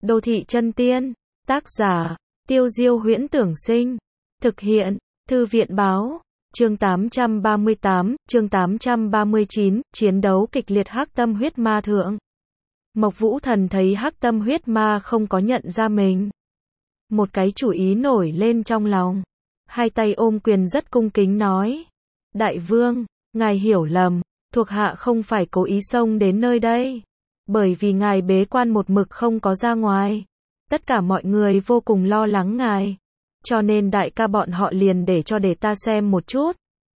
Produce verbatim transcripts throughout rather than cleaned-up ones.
Đô thị chân tiên, tác giả, Tiêu Diêu Huyễn Tưởng Sinh, thực hiện, Thư viện Báo, chương tám trăm ba mươi tám, chương tám trăm ba mươi chín, chiến đấu kịch liệt Hắc Tâm Huyết Ma thượng. Mộc Vũ Thần thấy Hắc Tâm Huyết Ma không có nhận ra mình. Một cái chủ ý nổi lên trong lòng. Hai tay ôm quyền rất cung kính nói. Đại vương, ngài hiểu lầm, thuộc hạ không phải cố ý xông đến nơi đây. Bởi vì ngài bế quan một mực không có ra ngoài. Tất cả mọi người vô cùng lo lắng ngài. Cho nên đại ca bọn họ liền để cho để ta xem một chút.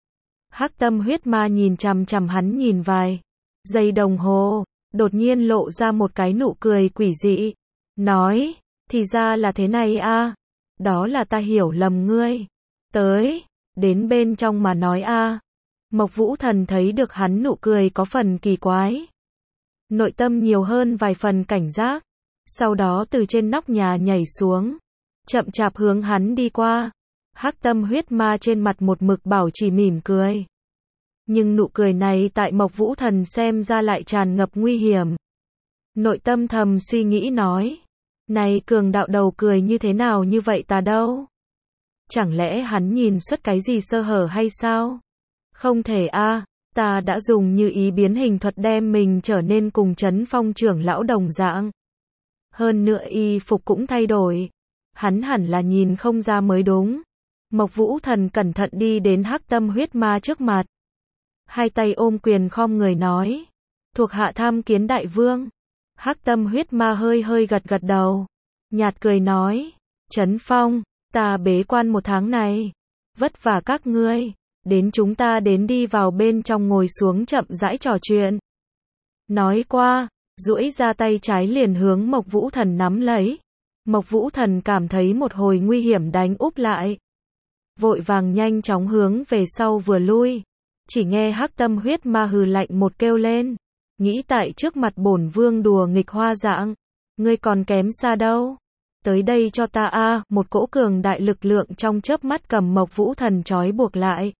Hắc Tâm Huyết Ma nhìn chằm chằm hắn nhìn vài giây đồng hồ, đột nhiên lộ ra một cái nụ cười quỷ dị. Nói, thì ra là thế này a, đó là ta hiểu lầm ngươi. Tới, đến bên trong mà nói a. Mộc Vũ Thần thấy được hắn nụ cười có phần kỳ quái. Nội tâm nhiều hơn vài phần cảnh giác. Sau đó từ trên nóc nhà nhảy xuống. Chậm chạp hướng hắn đi qua. Hắc Tâm Huyết Ma trên mặt một mực bảo trì mỉm cười. Nhưng nụ cười này tại Mộc Vũ Thần xem ra lại tràn ngập nguy hiểm. Nội tâm thầm suy nghĩ nói. Này cường đạo đầu cười như thế nào như vậy ta đâu? Chẳng lẽ hắn nhìn xuất cái gì sơ hở hay sao? Không thể a, ta đã dùng như ý biến hình thuật đem mình trở nên cùng Trấn Phong trưởng lão đồng dạng. Hơn nữa y phục cũng thay đổi. Hắn hẳn là nhìn không ra mới đúng. Mộc Vũ Thần cẩn thận đi đến Hắc Tâm Huyết Ma trước mặt. Hai tay ôm quyền khom người nói. Thuộc hạ tham kiến đại vương. Hắc Tâm Huyết Ma hơi hơi gật gật đầu. Nhạt cười nói. Trấn Phong, ta bế quan một tháng này. Vất vả các ngươi. Đến chúng ta đến đi vào bên trong ngồi xuống chậm rãi trò chuyện. Nói qua, duỗi ra tay trái liền hướng Mộc Vũ Thần nắm lấy. Mộc Vũ Thần cảm thấy một hồi nguy hiểm đánh úp lại. Vội vàng nhanh chóng hướng về sau vừa lui. Chỉ nghe Hắc Tâm Huyết Ma hừ lạnh một kêu lên. Nghĩ tại trước mặt bổn vương đùa nghịch hoa dạng. Ngươi còn kém xa đâu. Tới đây cho ta a, một cỗ cường đại lực lượng trong chớp mắt cầm Mộc Vũ Thần trói buộc lại.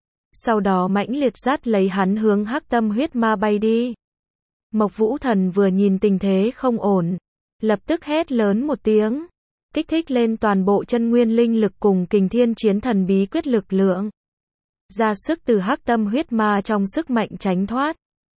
Sau đó mãnh liệt dắt lấy hắn hướng Hắc Tâm Huyết Ma bay đi. Mộc Vũ Thần vừa nhìn tình thế không ổn. Lập tức hét lớn một tiếng. Kích thích lên toàn bộ chân nguyên linh lực cùng kình thiên chiến thần bí quyết lực lượng. Ra sức từ Hắc Tâm Huyết Ma trong sức mạnh tránh thoát.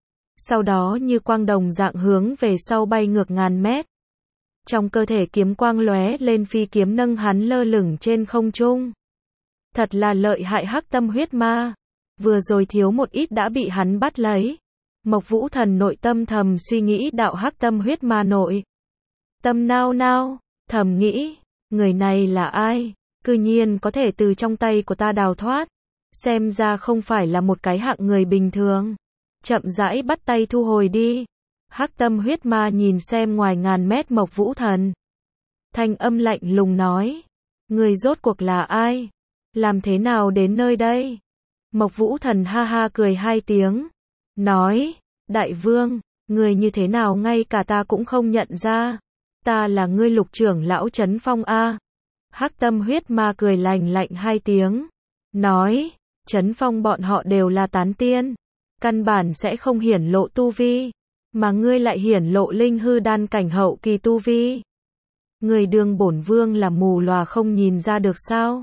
Sau đó như quang đồng dạng hướng về sau bay ngược ngàn mét. Trong cơ thể kiếm quang lóe lên phi kiếm nâng hắn lơ lửng trên không trung. Thật là lợi hại Hắc Tâm Huyết Ma. Vừa rồi thiếu một ít đã bị hắn bắt lấy. Mộc Vũ Thần nội tâm thầm suy nghĩ đạo Hắc Tâm Huyết Ma nội. Tâm nao nao, thầm nghĩ, người này là ai? Cư nhiên có thể từ trong tay của ta đào thoát. Xem ra không phải là một cái hạng người bình thường. Chậm rãi bắt tay thu hồi đi. Hắc Tâm Huyết Ma nhìn xem ngoài ngàn mét Mộc Vũ Thần. Thanh âm lạnh lùng nói. Người rốt cuộc là ai? Làm thế nào đến nơi đây? Mộc Vũ Thần ha ha cười hai tiếng. Nói, đại vương, người như thế nào ngay cả ta cũng không nhận ra. Ta là ngươi Lục trưởng lão Trấn Phong a. Hắc Tâm Huyết Ma cười lạnh lạnh hai tiếng. Nói, Trấn Phong bọn họ đều là tán tiên. Căn bản sẽ không hiển lộ tu vi. Mà ngươi lại hiển lộ linh hư đan cảnh hậu kỳ tu vi. Người đường bổn vương là mù lòa không nhìn ra được sao?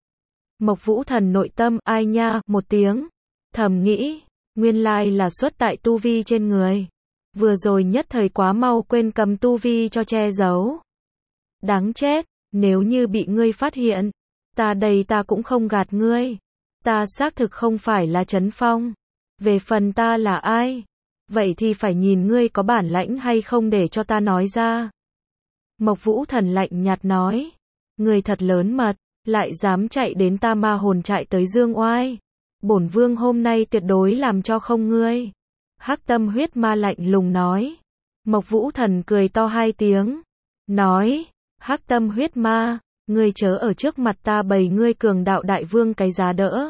Mộc Vũ Thần nội tâm ai nha một tiếng. Thầm nghĩ, nguyên lai là xuất tại tu vi trên người. Vừa rồi nhất thời quá mau quên cầm tu vi cho che giấu. Đáng chết, nếu như bị ngươi phát hiện. Ta đây ta cũng không gạt ngươi. Ta xác thực không phải là Trấn Phong. Về phần ta là ai? Vậy thì phải nhìn ngươi có bản lãnh hay không để cho ta nói ra. Mộc Vũ Thần lạnh nhạt nói. Ngươi thật lớn mật, lại dám chạy đến ta ma hồn trại tới dương oai. Bổn vương hôm nay tuyệt đối làm cho không ngươi. Hắc Tâm Huyết Ma lạnh lùng nói. Mộc Vũ Thần cười to hai tiếng. Nói, Hắc Tâm Huyết Ma, ngươi chớ ở trước mặt ta bày ngươi cường đạo đại vương cái giá đỡ.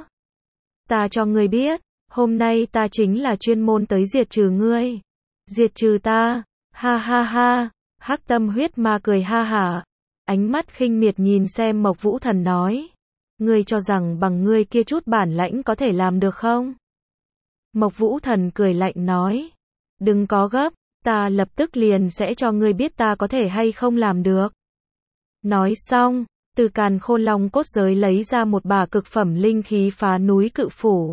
Ta cho ngươi biết, hôm nay ta chính là chuyên môn tới diệt trừ ngươi. Diệt trừ ta, ha ha ha, Hắc Tâm Huyết Ma cười ha hả. Ánh mắt khinh miệt nhìn xem Mộc Vũ Thần nói. Ngươi cho rằng bằng ngươi kia chút bản lãnh có thể làm được không? Mộc Vũ Thần cười lạnh nói. Đừng có gấp, ta lập tức liền sẽ cho ngươi biết ta có thể hay không làm được. Nói xong, từ càn khôn long cốt giới lấy ra một bả cực phẩm linh khí phá núi cự phủ.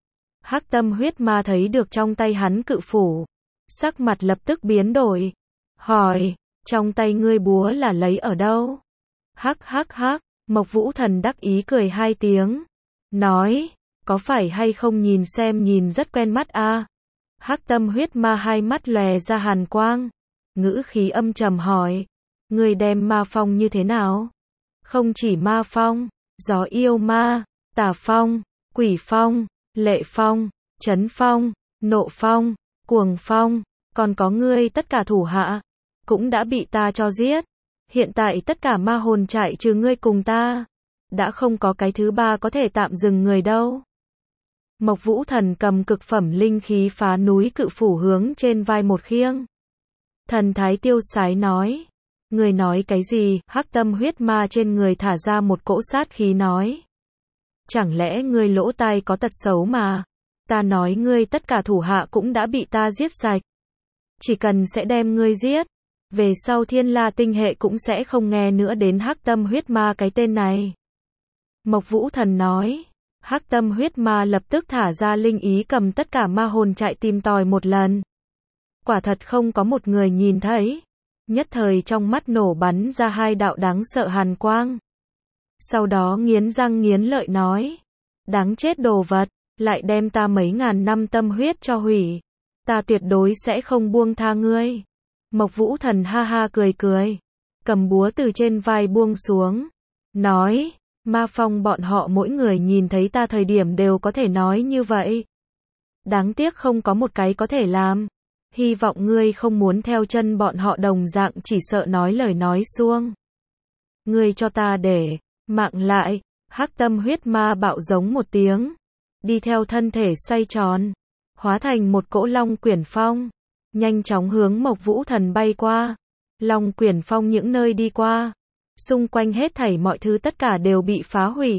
Hắc tâm huyết ma thấy được trong tay hắn cự phủ, sắc mặt lập tức biến đổi, hỏi, trong tay ngươi búa là lấy ở đâu? Hắc hắc hắc, Mộc Vũ Thần đắc ý cười hai tiếng, nói, có phải hay không nhìn xem nhìn rất quen mắt a? À? Hắc tâm huyết ma hai mắt lòe ra hàn quang, ngữ khí âm trầm hỏi, ngươi đem ma phong như thế nào? Không chỉ ma phong, gió yêu ma, tà phong, quỷ phong, lệ phong, chấn phong, nộ phong, cuồng phong, còn có ngươi tất cả thủ hạ, cũng đã bị ta cho giết. Hiện tại tất cả ma hồn chạy trừ ngươi cùng ta, đã không có cái thứ ba có thể tạm dừng người đâu. Mộc Vũ Thần cầm cực phẩm linh khí phá núi cự phủ hướng trên vai một khiêng. Thần thái tiêu sái nói, người nói cái gì? Hắc tâm huyết ma trên người thả ra một cỗ sát khí nói, chẳng lẽ ngươi lỗ tai có tật xấu mà, ta nói ngươi tất cả thủ hạ cũng đã bị ta giết sạch, chỉ cần sẽ đem ngươi giết, về sau Thiên La tinh hệ cũng sẽ không nghe nữa đến Hắc tâm huyết ma cái tên này. Mộc Vũ Thần nói, Hắc tâm huyết ma lập tức thả ra linh ý cầm tất cả ma hồn chạy tìm tòi một lần. Quả thật không có một người nhìn thấy, nhất thời trong mắt nổ bắn ra hai đạo đáng sợ hàn quang. Sau đó nghiến răng nghiến lợi nói, đáng chết đồ vật, lại đem ta mấy ngàn năm tâm huyết cho hủy, ta tuyệt đối sẽ không buông tha ngươi. Mộc Vũ Thần ha ha cười cười, cầm búa từ trên vai buông xuống, nói, ma phong bọn họ mỗi người nhìn thấy ta thời điểm đều có thể nói như vậy. Đáng tiếc không có một cái có thể làm. Hy vọng ngươi không muốn theo chân bọn họ đồng dạng chỉ sợ nói lời nói suông. Ngươi cho ta để mạng lại. Hắc tâm huyết ma bạo giống một tiếng, đi theo thân thể xoay tròn, hóa thành một cỗ long quyển phong, nhanh chóng hướng Mộc Vũ Thần bay qua. Long quyển phong những nơi đi qua, xung quanh hết thảy mọi thứ tất cả đều bị phá hủy.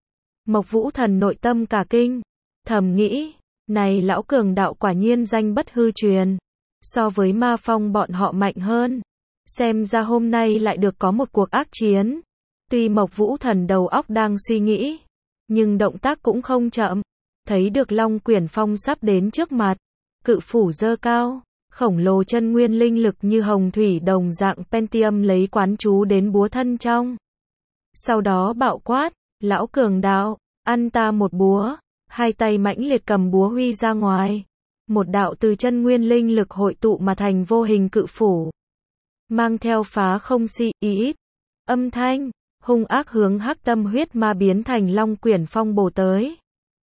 Mộc Vũ Thần nội tâm cả kinh, thầm nghĩ, này lão cường đạo quả nhiên danh bất hư truyền, so với ma phong bọn họ mạnh hơn. Xem ra hôm nay lại được có một cuộc ác chiến. Tuy Mộc Vũ Thần đầu óc đang suy nghĩ, nhưng động tác cũng không chậm. Thấy được Long Quyển Phong sắp đến trước mặt, cự phủ giơ cao, khổng lồ chân nguyên linh lực như hồng thủy đồng dạng Pentium lấy quán chú đến búa thân trong. Sau đó bạo quát, lão cường đạo, ăn ta một búa. Hai tay mãnh liệt cầm búa huy ra ngoài. Một đạo từ chân nguyên linh lực hội tụ mà thành vô hình cự phủ, mang theo phá không si ít âm thanh, hung ác hướng Hắc tâm huyết ma biến thành Long Quyển Phong bổ tới.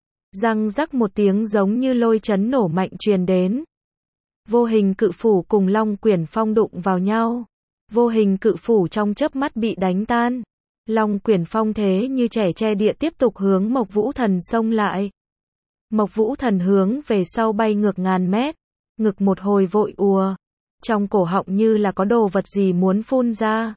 Răng rắc một tiếng giống như lôi chấn nổ mạnh truyền đến. Vô hình cự phủ cùng Long Quyển Phong đụng vào nhau. Vô hình cự phủ trong chớp mắt bị đánh tan. Long Quyển Phong thế như trẻ che địa tiếp tục hướng Mộc Vũ Thần xông lại. Mộc Vũ Thần hướng về sau bay ngược ngàn mét, ngực một hồi vội ùa, trong cổ họng như là có đồ vật gì muốn phun ra.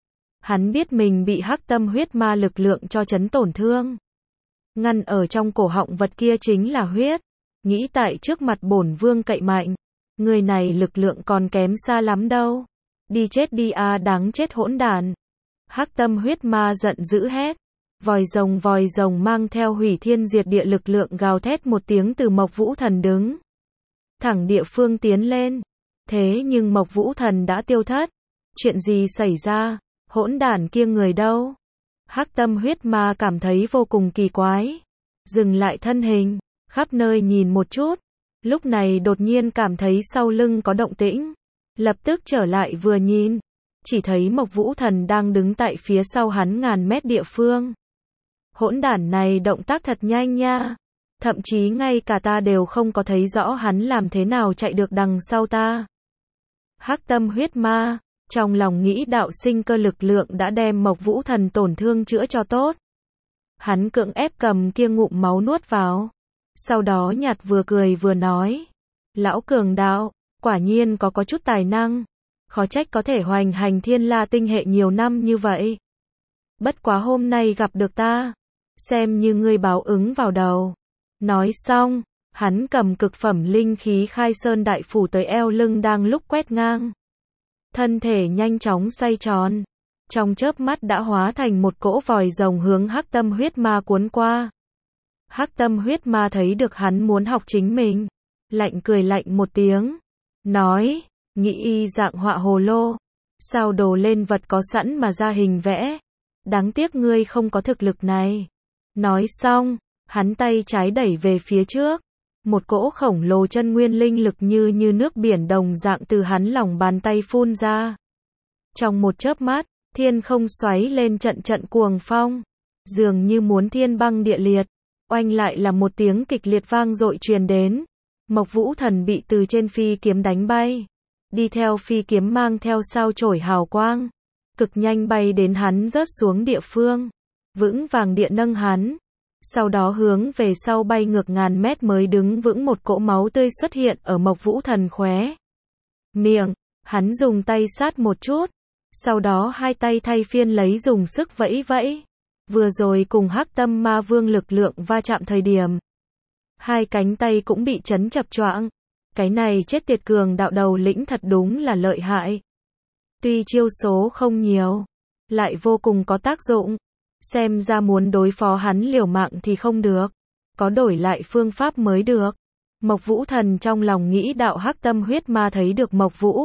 Hắn biết mình bị Hắc tâm huyết ma lực lượng cho chấn tổn thương. Ngăn ở trong cổ họng vật kia chính là huyết, nghĩ tại trước mặt bổn vương cậy mạnh, người này lực lượng còn kém xa lắm đâu. Đi chết đi a à, đáng chết hỗn đản. Hắc tâm huyết ma giận dữ hét. Vòi rồng vòi rồng mang theo hủy thiên diệt địa lực lượng gào thét một tiếng từ Mộc Vũ Thần đứng thẳng địa phương tiến lên. Thế nhưng Mộc Vũ Thần đã tiêu thất. Chuyện gì xảy ra? Hỗn đản kia người đâu? Hắc tâm huyết ma cảm thấy vô cùng kỳ quái, dừng lại thân hình, khắp nơi nhìn một chút. Lúc này đột nhiên cảm thấy sau lưng có động tĩnh, lập tức trở lại vừa nhìn, chỉ thấy Mộc Vũ Thần đang đứng tại phía sau hắn ngàn mét địa phương. Hỗn đản này động tác thật nhanh nha, thậm chí ngay cả ta đều không có thấy rõ hắn làm thế nào chạy được đằng sau ta. Hắc tâm huyết ma, trong lòng nghĩ đạo sinh cơ lực lượng đã đem Mộc Vũ Thần tổn thương chữa cho tốt. Hắn cưỡng ép cầm kia ngụm máu nuốt vào, sau đó nhạt vừa cười vừa nói, lão cường đạo, quả nhiên có có chút tài năng, khó trách có thể hoành hành Thiên La tinh hệ nhiều năm như vậy. Bất quá hôm nay gặp được ta, xem như ngươi báo ứng vào đầu. Nói xong, Hắn cầm cực phẩm linh khí khai sơn đại phủ tới eo lưng đang lúc quét ngang. Thân thể nhanh chóng xoay tròn. Trong chớp mắt đã hóa thành một cỗ vòi rồng hướng Hắc Tâm huyết ma cuốn qua. Hắc Tâm huyết ma thấy được hắn muốn học chính mình. Lạnh cười lạnh một tiếng. Nói, nghĩ y dạng họa hồ lô. Sao đồ lên vật có sẵn mà ra hình vẽ. Đáng tiếc ngươi không có thực lực này. Nói xong, hắn tay trái đẩy về phía trước. Một cỗ khổng lồ chân nguyên linh lực như như nước biển đồng dạng từ hắn lòng bàn tay phun ra. Trong một chớp mắt, thiên không xoáy lên trận trận cuồng phong. Dường như muốn thiên băng địa liệt. Oanh lại là một tiếng kịch liệt vang dội truyền đến. Mộc Vũ Thần bị từ trên phi kiếm đánh bay. Đi theo phi kiếm mang theo sao chổi hào quang. Cực nhanh bay đến hắn rớt xuống địa phương. Vững vàng địa nâng hắn. Sau đó hướng về sau bay ngược ngàn mét mới đứng vững, một cỗ máu tươi xuất hiện ở Mộc Vũ Thần khóe miệng. Hắn dùng tay sát một chút. Sau đó hai tay thay phiên lấy dùng sức vẫy vẫy. Vừa rồi cùng Hắc Tâm Ma Vương lực lượng va chạm thời điểm. Hai cánh tay cũng bị chấn chập choạng. Cái này chết tiệt cường đạo đầu lĩnh thật đúng là lợi hại. Tuy chiêu số không nhiều, lại vô cùng có tác dụng. Xem ra muốn đối phó hắn liều mạng thì không được. Có đổi lại phương pháp mới được. Mộc Vũ Thần trong lòng nghĩ đạo. Hắc Tâm huyết ma thấy được Mộc Vũ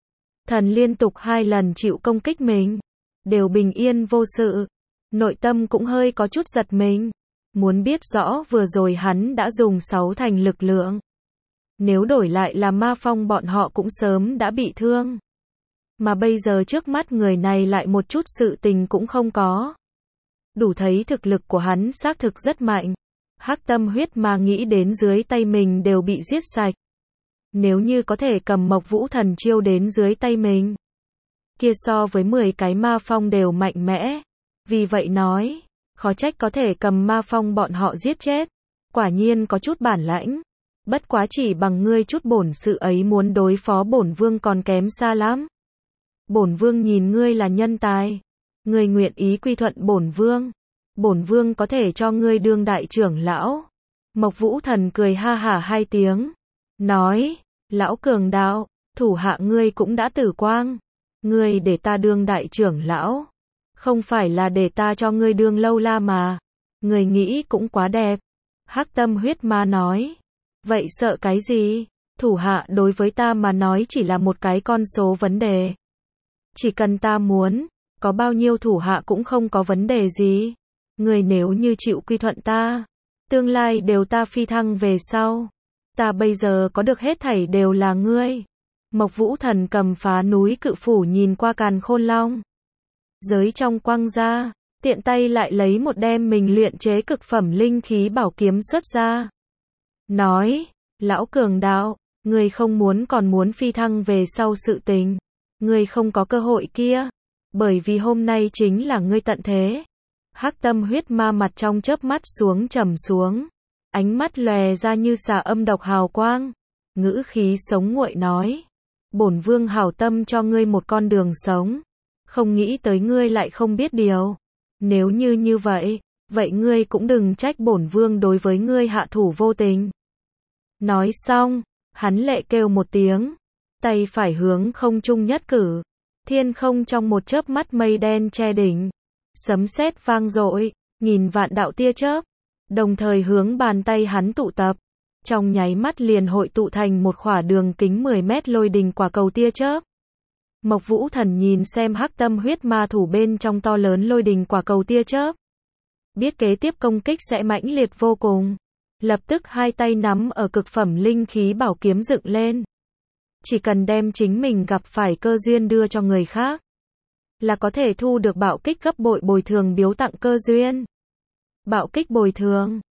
Thần liên tục hai lần chịu công kích mình. Đều bình yên vô sự. Nội tâm cũng hơi có chút giật mình. Muốn biết rõ vừa rồi hắn đã dùng sáu thành lực lượng. Nếu đổi lại là Ma Phong bọn họ cũng sớm đã bị thương. Mà bây giờ trước mắt người này lại một chút sự tình cũng không có. Đủ thấy thực lực của hắn xác thực rất mạnh. Hắc Tâm huyết ma nghĩ đến dưới tay mình đều bị giết sạch. Nếu như có thể cầm Mộc Vũ Thần chiêu đến dưới tay mình, kia so với mười cái Ma Phong đều mạnh mẽ. Vì vậy nói, khó trách có thể cầm Ma Phong bọn họ giết chết. Quả nhiên có chút bản lãnh. Bất quá chỉ bằng ngươi chút bổn sự ấy muốn đối phó bổn vương còn kém xa lắm. Bổn vương nhìn ngươi là nhân tài. Ngươi nguyện ý quy thuận bổn vương. Bổn vương có thể cho ngươi đương đại trưởng lão. Mộc Vũ Thần cười ha hả hai tiếng. Nói, lão cường đạo, thủ hạ ngươi cũng đã tử quang. Ngươi để ta đương đại trưởng lão. Không phải là để ta cho ngươi đương lâu la mà. Ngươi nghĩ cũng quá đẹp. Hắc Tâm huyết ma nói. Vậy sợ cái gì? Thủ hạ đối với ta mà nói chỉ là một cái con số vấn đề. Chỉ cần ta muốn, có bao nhiêu thủ hạ cũng không có vấn đề gì. Người nếu như chịu quy thuận ta, tương lai đều ta phi thăng về sau. Ta bây giờ có được hết thảy đều là ngươi. Mộc Vũ Thần cầm phá núi cự phủ nhìn qua Càn Khôn Long. Giới trong quăng ra, tiện tay lại lấy một đem mình luyện chế cực phẩm linh khí bảo kiếm xuất ra. Nói, lão cường đạo, ngươi không muốn còn muốn phi thăng về sau sự tình. Ngươi không có cơ hội kia. Bởi vì hôm nay chính là ngươi tận thế. Hắc Tâm huyết ma mặt trong chớp mắt xuống trầm xuống. Ánh mắt lòe ra như xà âm độc hào quang. Ngữ khí sống nguội nói. Bổn vương hảo tâm cho ngươi một con đường sống. Không nghĩ tới ngươi lại không biết điều. Nếu như như vậy, vậy ngươi cũng đừng trách bổn vương đối với ngươi hạ thủ vô tình. Nói xong, hắn lệ kêu một tiếng. Tay phải hướng không trung nhất cử. Thiên không trong một chớp mắt mây đen che đỉnh. Sấm sét vang dội, nghìn vạn đạo tia chớp. Đồng thời hướng bàn tay hắn tụ tập. Trong nháy mắt liền hội tụ thành một khỏa đường kính mười mét lôi đình quả cầu tia chớp. Mộc Vũ Thần nhìn xem Hắc Tâm huyết ma thủ bên trong to lớn lôi đình quả cầu tia chớp. Biết kế tiếp công kích sẽ mãnh liệt vô cùng. Lập tức hai tay nắm ở cực phẩm linh khí bảo kiếm dựng lên. Chỉ cần đem chính mình gặp phải cơ duyên đưa cho người khác, là có thể thu được bạo kích gấp bội bồi thường biếu tặng cơ duyên. Bạo kích bồi thường.